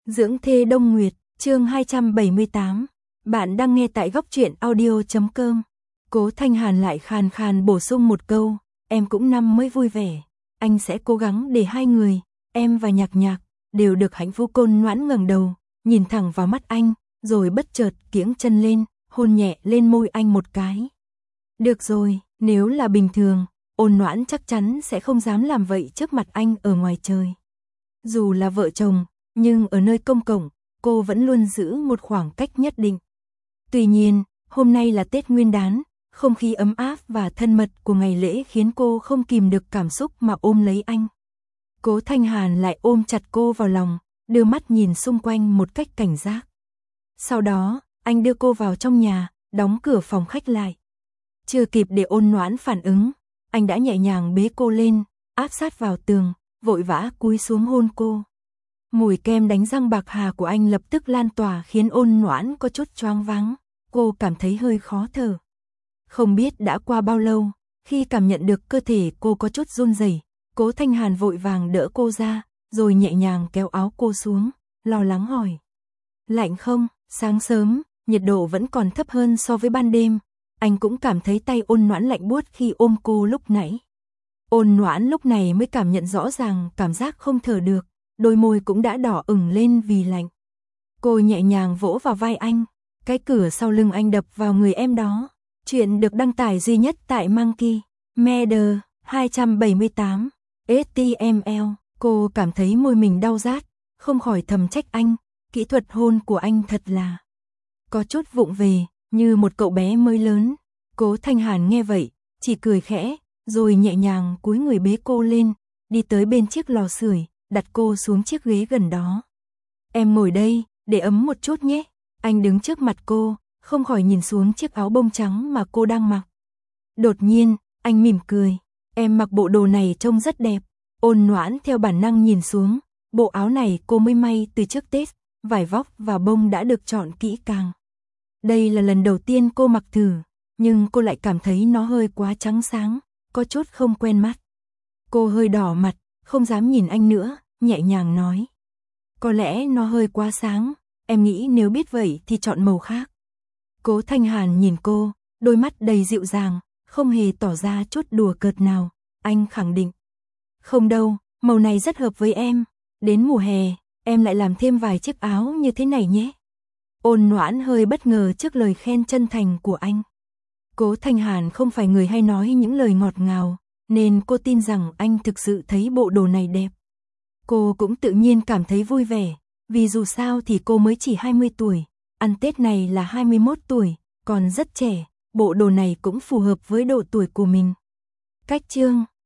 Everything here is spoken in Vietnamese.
Dưỡng thê Đông Nguyệt, chương 278. Bạn đang nghe tại góc truyện audio.com. Cố Thanh Hàn lại khàn khàn bổ sung một câu, em cũng năm mới vui vẻ, anh sẽ cố gắng để hai người, em và Nhạc Nhạc, đều được hạnh phúc. Côn Noãn ngẩng đầu, nhìn thẳng vào mắt anh, rồi bất chợt kiễng chân lên, hôn nhẹ lên môi anh một cái. Được rồi, nếu là bình thường, Ôn Noãn chắc chắn sẽ không dám làm vậy trước mặt anh ở ngoài trời. Dù là vợ chồng, nhưng ở nơi công cộng, cô vẫn luôn giữ một khoảng cách nhất định. Tuy nhiên, hôm nay là Tết Nguyên đán, không khí ấm áp và thân mật của ngày lễ khiến cô không kìm được cảm xúc mà ôm lấy anh. Cố Thanh Hàn lại ôm chặt cô vào lòng, đưa mắt nhìn xung quanh một cách cảnh giác. Sau đó, anh đưa cô vào trong nhà, đóng cửa phòng khách lại. Chưa kịp để Ôn Noãn phản ứng, anh đã nhẹ nhàng bế cô lên, áp sát vào tường, vội vã cúi xuống hôn cô. Mùi kem đánh răng bạc hà của anh lập tức lan tỏa khiến Ôn Noãn có chút choáng váng, cô cảm thấy hơi khó thở. Không biết đã qua bao lâu, khi cảm nhận được cơ thể cô có chút run rẩy, Cố Thanh Hàn vội vàng đỡ cô ra, rồi nhẹ nhàng kéo áo cô xuống, lo lắng hỏi. Lạnh không? Sáng sớm, nhiệt độ vẫn còn thấp hơn so với ban đêm, anh cũng cảm thấy tay Ôn Noãn lạnh buốt khi ôm cô lúc nãy. Ôn Noãn lúc này mới cảm nhận rõ ràng cảm giác không thở được, đôi môi cũng đã đỏ ửng lên vì lạnh. Cô nhẹ nhàng vỗ vào vai anh, cái cửa sau lưng anh đập vào người em đó. Chuyện được đăng tải duy nhất tại Monkey Media 278 HTML. Cô cảm thấy môi mình đau rát, không khỏi thầm trách anh, kỹ thuật hôn của anh thật là có chút vụng về, như một cậu bé mới lớn. Cố Thanh Hàn nghe vậy, chỉ cười khẽ, rồi nhẹ nhàng cúi người bế cô lên, đi tới bên chiếc lò sưởi, đặt cô xuống chiếc ghế gần đó. Em ngồi đây, để ấm một chút nhé. Anh đứng trước mặt cô, không khỏi nhìn xuống chiếc áo bông trắng mà cô đang mặc. Đột nhiên, anh mỉm cười, em mặc bộ đồ này trông rất đẹp. Ôn Noãn theo bản năng nhìn xuống, bộ áo này cô mới may từ trước Tết, vải vóc và bông đã được chọn kỹ càng. Đây là lần đầu tiên cô mặc thử, nhưng cô lại cảm thấy nó hơi quá trắng sáng, có chút không quen mắt. Cô hơi đỏ mặt, không dám nhìn anh nữa, nhẹ nhàng nói. Có lẽ nó hơi quá sáng, em nghĩ nếu biết vậy thì chọn màu khác. Cố Thanh Hàn nhìn cô, đôi mắt đầy dịu dàng, không hề tỏ ra chút đùa cợt nào, anh khẳng định. Không đâu, màu này rất hợp với em, đến mùa hè, em lại làm thêm vài chiếc áo như thế này nhé. Ôn Noãn hơi bất ngờ trước lời khen chân thành của anh. Cố Thanh Hàn không phải người hay nói những lời ngọt ngào, nên cô tin rằng anh thực sự thấy bộ đồ này đẹp. Cô cũng tự nhiên cảm thấy vui vẻ, vì dù sao thì cô mới chỉ 20 tuổi, ăn Tết này là 21 tuổi, còn rất trẻ, bộ đồ này cũng phù hợp với độ tuổi của mình. Cách chương